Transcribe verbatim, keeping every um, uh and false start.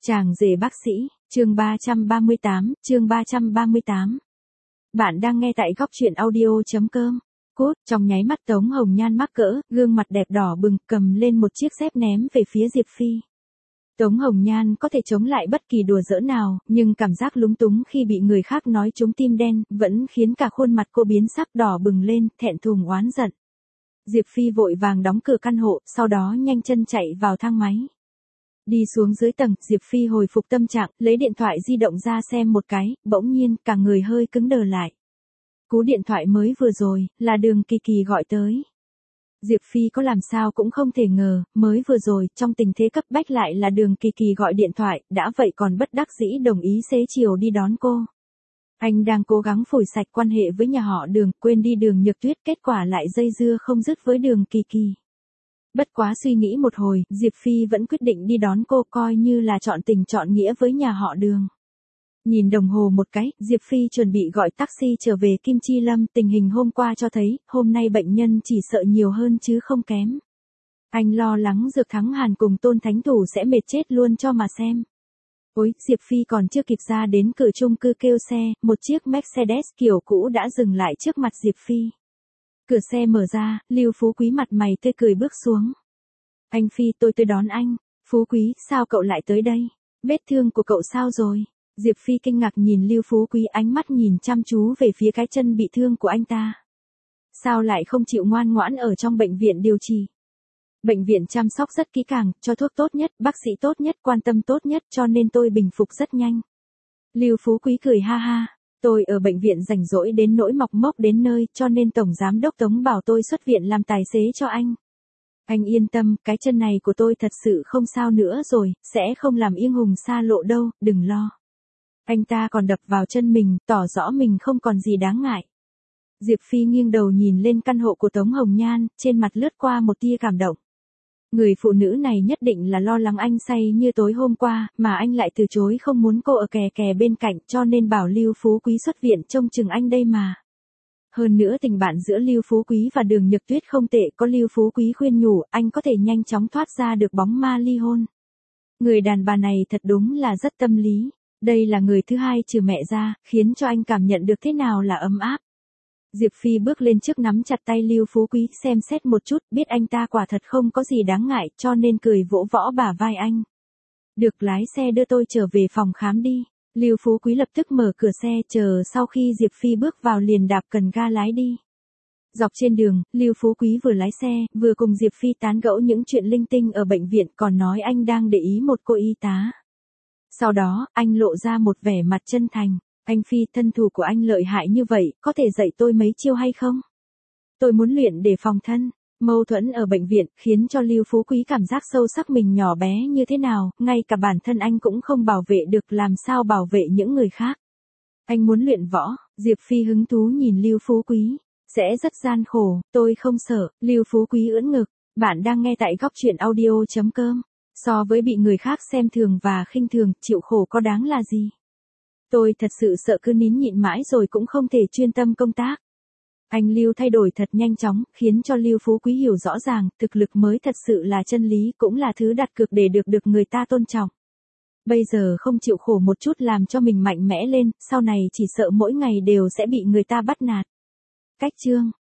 Chàng rể bác sĩ, chương ba trăm ba mươi tám, chương ba trăm ba mươi tám. Bạn đang nghe tại góc truyện audio.com. Cốt, trong nháy mắt Tống Hồng Nhan mắc cỡ, gương mặt đẹp đỏ bừng, cầm lên một chiếc dép ném về phía Diệp Phi. Tống Hồng Nhan có thể chống lại bất kỳ đùa giỡn nào, nhưng cảm giác lúng túng khi bị người khác nói trúng tim đen, vẫn khiến cả khuôn mặt cô biến sắc đỏ bừng lên, thẹn thùng oán giận. Diệp Phi vội vàng đóng cửa căn hộ, sau đó nhanh chân chạy vào thang máy. Đi xuống dưới tầng, Diệp Phi hồi phục tâm trạng, lấy điện thoại di động ra xem một cái, bỗng nhiên, cả người hơi cứng đờ lại. Cú điện thoại mới vừa rồi, là Đường Kỳ Kỳ gọi tới. Diệp Phi có làm sao cũng không thể ngờ, mới vừa rồi, trong tình thế cấp bách lại là Đường Kỳ Kỳ gọi điện thoại, đã vậy còn bất đắc dĩ đồng ý xế chiều đi đón cô. Anh đang cố gắng phủi sạch quan hệ với nhà họ Đường, quên đi Đường Nhược Tuyết, kết quả lại dây dưa không dứt với Đường Kỳ Kỳ. Bất quá suy nghĩ một hồi, Diệp Phi vẫn quyết định đi đón cô, coi như là chọn tình chọn nghĩa với nhà họ Đường. Nhìn đồng hồ một cái, Diệp Phi chuẩn bị gọi taxi trở về Kim Chi Lâm, tình hình hôm qua cho thấy, hôm nay bệnh nhân chỉ sợ nhiều hơn chứ không kém. Anh lo lắng Dược Thắng Hàn cùng Tôn Thánh Thủ sẽ mệt chết luôn cho mà xem. Ôi, Diệp Phi còn chưa kịp ra đến cửa chung cư kêu xe, một chiếc Mercedes kiểu cũ đã dừng lại trước mặt Diệp Phi. Cửa xe mở ra, Lưu Phú Quý mặt mày tươi cười bước xuống. Anh Phi, tôi tới đón anh. Phú Quý, sao cậu lại tới đây? Vết thương của cậu sao rồi? Diệp Phi kinh ngạc nhìn Lưu Phú Quý, ánh mắt nhìn chăm chú về phía cái chân bị thương của anh ta. Sao lại không chịu ngoan ngoãn ở trong bệnh viện điều trị? Bệnh viện chăm sóc rất kỹ càng, cho thuốc tốt nhất, bác sĩ tốt nhất, quan tâm tốt nhất, cho nên tôi bình phục rất nhanh. Lưu Phú Quý cười ha ha. Tôi ở bệnh viện rảnh rỗi đến nỗi mọc mốc đến nơi, cho nên Tổng Giám Đốc Tống bảo tôi xuất viện làm tài xế cho anh. Anh yên tâm, cái chân này của tôi thật sự không sao nữa rồi, sẽ không làm Yên Hùng xa lộ đâu, đừng lo. Anh ta còn đập vào chân mình, tỏ rõ mình không còn gì đáng ngại. Diệp Phi nghiêng đầu nhìn lên căn hộ của Tống Hồng Nhan, trên mặt lướt qua một tia cảm động. Người phụ nữ này nhất định là lo lắng anh say như tối hôm qua, mà anh lại từ chối không muốn cô ở kè kè bên cạnh, cho nên bảo Lưu Phú Quý xuất viện trông chừng anh đây mà. Hơn nữa tình bạn giữa Lưu Phú Quý và Đường Nhược Tuyết không tệ, có Lưu Phú Quý khuyên nhủ, anh có thể nhanh chóng thoát ra được bóng ma ly hôn. Người đàn bà này thật đúng là rất tâm lý, đây là người thứ hai trừ mẹ ra, khiến cho anh cảm nhận được thế nào là ấm áp. Diệp Phi bước lên trước nắm chặt tay Lưu Phú Quý, xem xét một chút, biết anh ta quả thật không có gì đáng ngại, cho nên cười vỗ võ bả vai anh. Được, lái xe đưa tôi trở về phòng khám đi. Lưu Phú Quý lập tức mở cửa xe, chờ sau khi Diệp Phi bước vào liền đạp cần ga lái đi. Dọc trên đường, Lưu Phú Quý vừa lái xe, vừa cùng Diệp Phi tán gẫu những chuyện linh tinh ở bệnh viện, còn nói anh đang để ý một cô y tá. Sau đó, anh lộ ra một vẻ mặt chân thành. Anh Phi, thân thủ của anh lợi hại như vậy, có thể dạy tôi mấy chiêu hay không? Tôi muốn luyện để phòng thân. Mâu thuẫn ở bệnh viện, khiến cho Lưu Phú Quý cảm giác sâu sắc mình nhỏ bé như thế nào, ngay cả bản thân anh cũng không bảo vệ được, làm sao bảo vệ những người khác. Anh muốn luyện võ, Diệp Phi hứng thú nhìn Lưu Phú Quý. Sẽ rất gian khổ, tôi không sợ, Lưu Phú Quý ưỡn ngực. Bạn đang nghe tại góc truyện audio.com. So với bị người khác xem thường và khinh thường, chịu khổ có đáng là gì? Tôi thật sự sợ cứ nín nhịn mãi rồi cũng không thể chuyên tâm công tác. Anh Lưu thay đổi thật nhanh chóng, khiến cho Lưu Phú Quý hiểu rõ ràng, thực lực mới thật sự là chân lý, cũng là thứ đặt cược để được được người ta tôn trọng. Bây giờ không chịu khổ một chút làm cho mình mạnh mẽ lên, sau này chỉ sợ mỗi ngày đều sẽ bị người ta bắt nạt. Cách chương,